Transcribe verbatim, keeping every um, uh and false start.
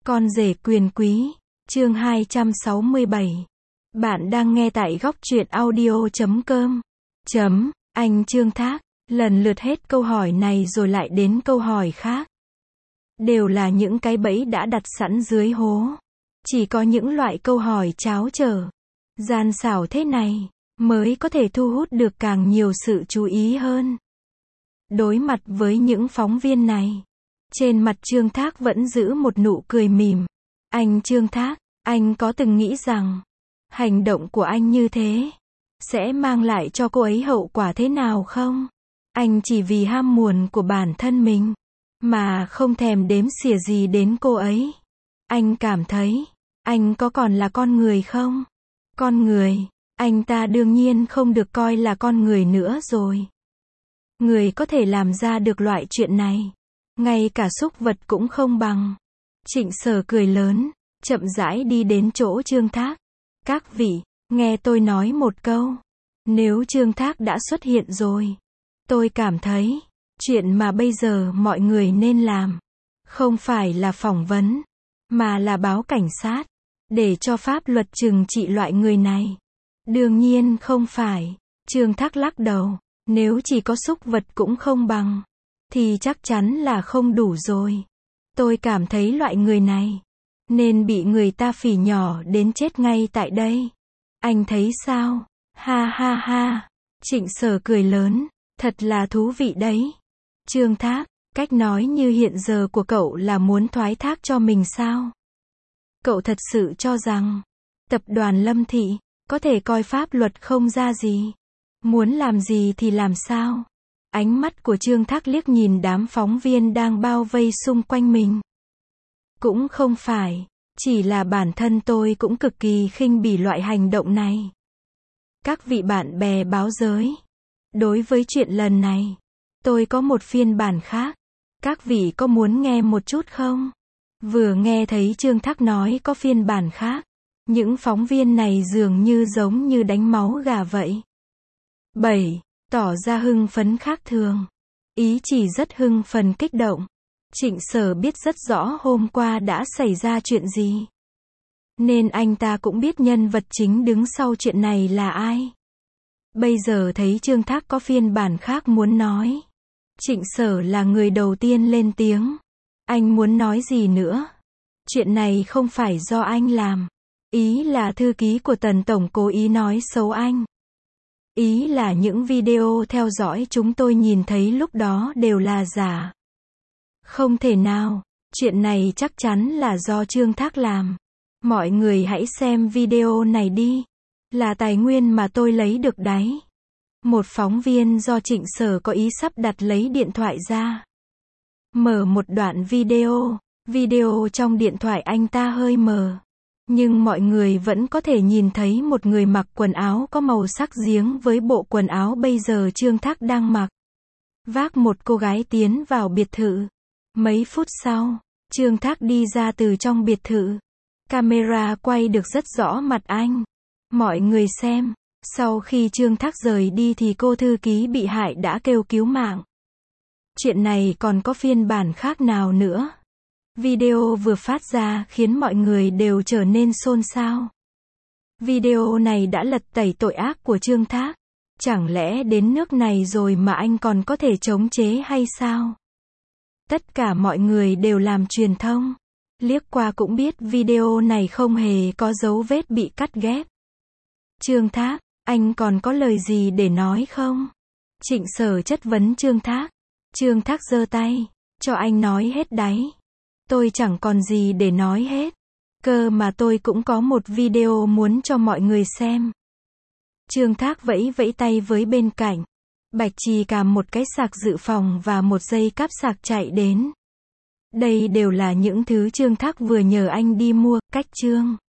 Con rể quyền quý, chương hai trăm sáu mươi bảy. Bạn đang nghe tại góc truyện audio chấm com. Chấm, anh Trương Thác, lần lượt hết câu hỏi này rồi lại đến câu hỏi khác. Đều là những cái bẫy đã đặt sẵn dưới hố. Chỉ có những loại câu hỏi tráo trở, gian xảo thế này, mới có thể thu hút được càng nhiều sự chú ý hơn. Đối mặt với những phóng viên này, trên mặt Trương Thác vẫn giữ một nụ cười mỉm. Anh Trương Thác, anh có từng nghĩ rằng, hành động của anh như thế, sẽ mang lại cho cô ấy hậu quả thế nào không? Anh chỉ vì ham muốn của bản thân mình, mà không thèm đếm xỉa gì đến cô ấy. Anh cảm thấy, anh có còn là con người không? Con người, anh ta đương nhiên không được coi là con người nữa rồi. Người có thể làm ra được loại chuyện này, ngay cả súc vật cũng không bằng. Trịnh Sở cười lớn, chậm rãi đi đến chỗ Trương Thác. Các vị, nghe tôi nói một câu. Nếu Trương Thác đã xuất hiện rồi, tôi cảm thấy, chuyện mà bây giờ mọi người nên làm, không phải là phỏng vấn, mà là báo cảnh sát, để cho pháp luật trừng trị loại người này. Đương nhiên không phải. Trương Thác lắc đầu, nếu chỉ có súc vật cũng không bằng, thì chắc chắn là không đủ rồi. Tôi cảm thấy loại người này, nên bị người ta phỉ nhỏ đến chết ngay tại đây. Anh thấy sao? Ha ha ha. Trịnh Sở cười lớn, thật là thú vị đấy. Trương Thác, cách nói như hiện giờ của cậu là muốn thoái thác cho mình sao? Cậu thật sự cho rằng, tập đoàn Lâm Thị, có thể coi pháp luật không ra gì. Muốn làm gì thì làm sao? Ánh mắt của Trương Thác liếc nhìn đám phóng viên đang bao vây xung quanh mình. Cũng không phải, chỉ là bản thân tôi cũng cực kỳ khinh bỉ loại hành động này. Các vị bạn bè báo giới, đối với chuyện lần này, tôi có một phiên bản khác. Các vị có muốn nghe một chút không? Vừa nghe thấy Trương Thác nói có phiên bản khác, những phóng viên này dường như giống như đánh máu gà vậy. bảy. Tỏ ra hưng phấn khác thường. Ý chỉ rất hưng phấn kích động. Trịnh Sở biết rất rõ hôm qua đã xảy ra chuyện gì, nên anh ta cũng biết nhân vật chính đứng sau chuyện này là ai. Bây giờ thấy Trương Thác có phiên bản khác muốn nói, Trịnh Sở là người đầu tiên lên tiếng. Anh muốn nói gì nữa? Chuyện này không phải do anh làm. Ý là thư ký của Tần Tổng cố ý nói xấu anh. Ý là những video theo dõi chúng tôi nhìn thấy lúc đó đều là giả. Không thể nào, chuyện này chắc chắn là do Trương Thác làm. Mọi người hãy xem video này đi. Là tài nguyên mà tôi lấy được đấy. Một phóng viên do Trịnh Sở có ý sắp đặt lấy điện thoại ra. Mở một đoạn video. Video trong điện thoại anh ta hơi mờ, nhưng mọi người vẫn có thể nhìn thấy một người mặc quần áo có màu sắc giếng với bộ quần áo bây giờ Trương Thác đang mặc. Vác một cô gái tiến vào biệt thự. Mấy phút sau, Trương Thác đi ra từ trong biệt thự. Camera quay được rất rõ mặt anh. Mọi người xem, sau khi Trương Thác rời đi thì cô thư ký bị hại đã kêu cứu mạng. Chuyện này còn có phiên bản khác nào nữa? Video vừa phát ra khiến mọi người đều trở nên xôn xao. Video này đã lật tẩy tội ác của Trương Thác. Chẳng lẽ đến nước này rồi mà anh còn có thể chống chế hay sao? Tất cả mọi người đều làm truyền thông. Liếc qua cũng biết video này không hề có dấu vết bị cắt ghép. Trương Thác, anh còn có lời gì để nói không? Trịnh Sở chất vấn Trương Thác. Trương Thác giơ tay, cho anh nói hết đấy. Tôi chẳng còn gì để nói hết. Cơ mà tôi cũng có một video muốn cho mọi người xem. Trương Thác vẫy vẫy tay với bên cạnh. Bạch Trì cầm một cái sạc dự phòng và một dây cáp sạc chạy đến. Đây đều là những thứ Trương Thác vừa nhờ anh đi mua. Cách Trương